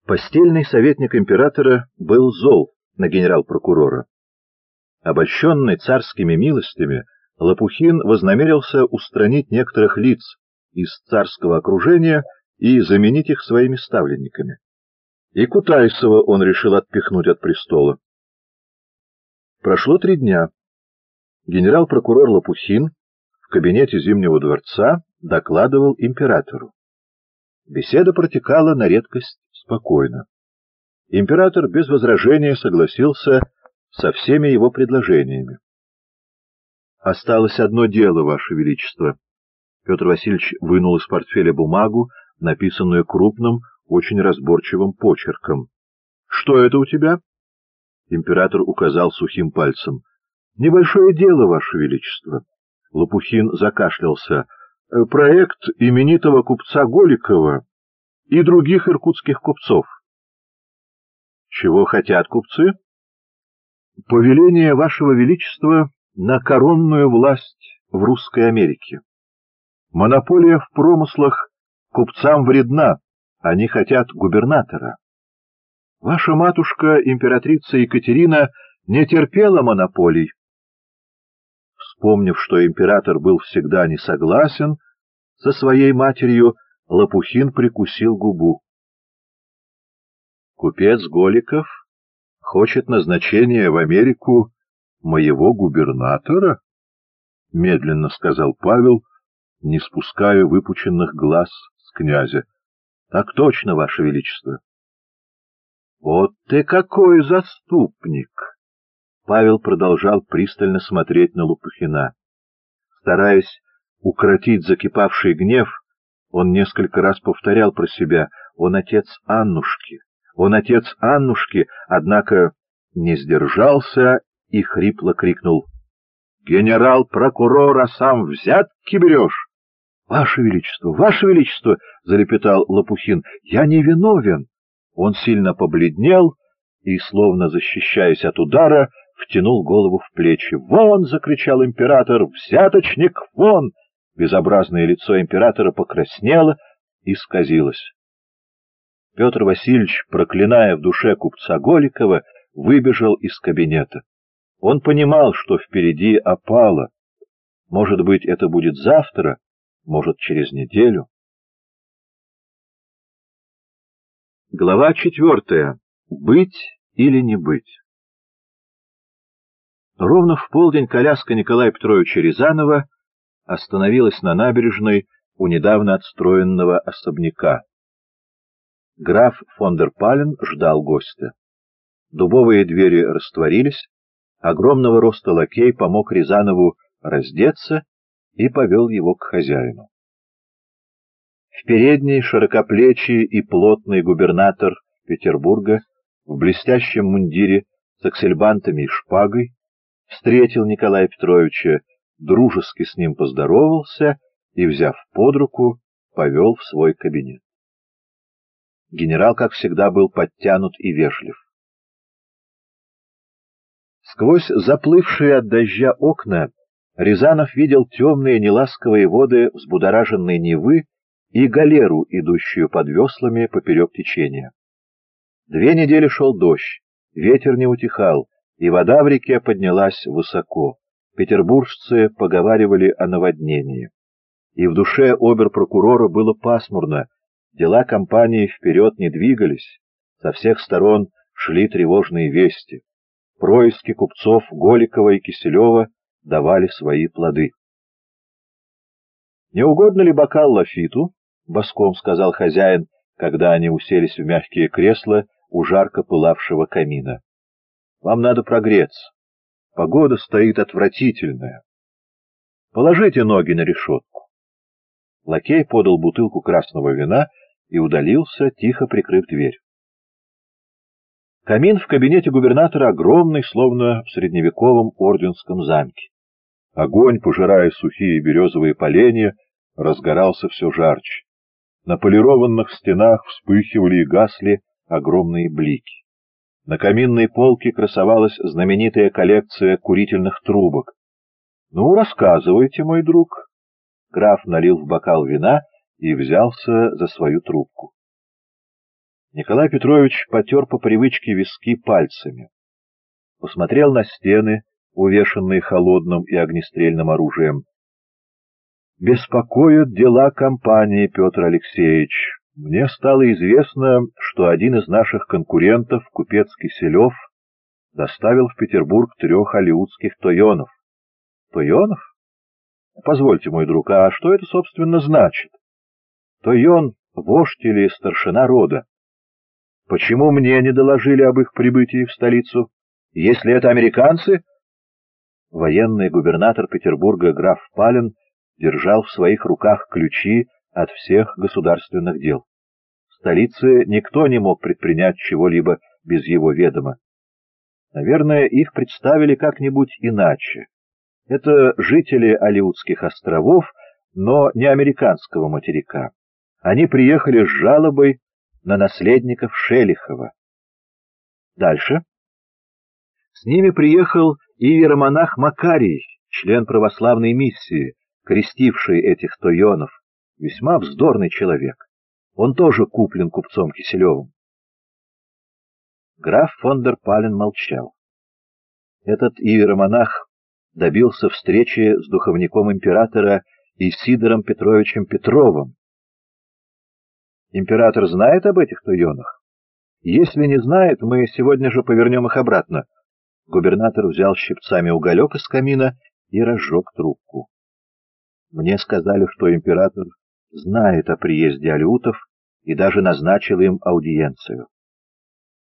Постельный советник императора был зол на генерал-прокурора. Обольщенный царскими милостями, Лопухин вознамерился устранить некоторых лиц из царского окружения и заменить их своими ставленниками. И Кутайсова он решил отпихнуть от престола. Прошло 3 дня. Генерал-прокурор Лопухин в кабинете Зимнего дворца докладывал императору. Беседа протекала на редкость спокойно. Император без возражения согласился со всеми его предложениями. «Осталось одно дело, Ваше Величество». Петр Васильевич вынул из портфеля бумагу, написанную крупным, очень разборчивым почерком. «Что это у тебя?» Император указал сухим пальцем. «Небольшое дело, Ваше Величество». Лопухин закашлялся. «Проект именитого купца Голикова и других иркутских купцов». «Чего хотят купцы?» «Повеление Вашего Величества на коронную власть в Русской Америке. Монополия в промыслах купцам вредна, они хотят губернатора. Ваша матушка, императрица Екатерина, не терпела монополий». Вспомнив, что император был всегда не согласен со своей матерью, Лопухин прикусил губу. «Купец Голиков хочет назначения в Америку моего губернатора?» — медленно сказал Павел, не спуская выпученных глаз с князя. — Так точно, Ваше Величество. — Вот ты какой заступник! Павел продолжал пристально смотреть на Лопухина. Стараясь укротить закипавший гнев, он несколько раз повторял про себя: «Он отец Аннушки! Он отец Аннушки!» Однако не сдержался и хрипло крикнул: «Генерал-прокурор, а сам взятки берешь?» «Ваше Величество! Ваше Величество!» — залепетал Лопухин. «Я не виновен!» Он сильно побледнел и, словно защищаясь от удара, втянул голову в плечи. «Вон!» — закричал император. «Взяточник, вон!» Безобразное лицо императора покраснело и исказилось. Петр Васильевич, проклиная в душе купца Голикова, выбежал из кабинета. Он понимал, что впереди опала. Может быть, это будет завтра, может, через неделю. Глава 4. Быть или не быть. Ровно в полдень коляска Николая Петровича Рязанова остановилась на набережной у недавно отстроенного особняка. Граф фон дер Пален ждал гостя. Дубовые двери растворились, огромного роста лакей помог Рязанову раздеться и повел его к хозяину. В передней широкоплечий и плотный губернатор Петербурга в блестящем мундире с аксельбантами и шпагой встретил Николая Петровича, дружески с ним поздоровался и, взяв под руку, повел в свой кабинет. Генерал, как всегда, был подтянут и вежлив. Сквозь заплывшие от дождя окна Рязанов видел темные неласковые воды взбудораженной Невы и галеру, идущую под веслами поперек течения. 2 недели шел дождь, ветер не утихал, и вода в реке поднялась высоко. Петербуржцы поговаривали о наводнении. И в душе обер-прокурора было пасмурно, дела кампании вперед не двигались, со всех сторон шли тревожные вести. Происки купцов Голикова и Киселева давали свои плоды. — Не угодно ли бокал лафиту? — боском сказал хозяин, когда они уселись в мягкие кресла у жарко пылавшего камина. — Вам надо прогреться. Погода стоит отвратительная. Положите ноги на решетку. Лакей подал бутылку красного вина и удалился, тихо прикрыв дверь. Камин в кабинете губернатора огромный, словно в средневековом орденском замке. Огонь, пожирая сухие березовые поленья, разгорался все жарче. На полированных стенах вспыхивали и гасли огромные блики. На каминной полке красовалась знаменитая коллекция курительных трубок. — Ну, рассказывайте, мой друг. Граф налил в бокал вина и взялся за свою трубку. Николай Петрович потер по привычке виски пальцами, посмотрел на стены, увешанные холодным и огнестрельным оружием. «Беспокоят дела компании, Петр Алексеевич. Мне стало известно, что один из наших конкурентов, купец Киселев, доставил в Петербург 3 алиутских тойонов». «Тойонов? Позвольте, мой друг, а что это, собственно, значит? Тойон — вождь или старшина рода. Почему мне не доложили об их прибытии в столицу? Если это американцы...» Военный губернатор Петербурга граф Пален держал в своих руках ключи от всех государственных дел. В столице никто не мог предпринять чего-либо без его ведома. Наверное, их представили как-нибудь иначе. Это жители Алиутских островов, но не американского материка. Они приехали с жалобой на наследников Шелихова. Дальше. С ними приехал иеромонах Макарий, член православной миссии, крестивший этих тойонов, весьма вздорный человек. Он тоже куплен купцом Киселевым. Граф фон дер Пален молчал. Этот иеромонах добился встречи с духовником императора Исидором Петровичем Петровым. Император знает об этих тойонах? Если не знает, мы сегодня же повернем их обратно. Губернатор взял щипцами уголек из камина и разжег трубку. Мне сказали, что император знает о приезде алиутов и даже назначил им аудиенцию.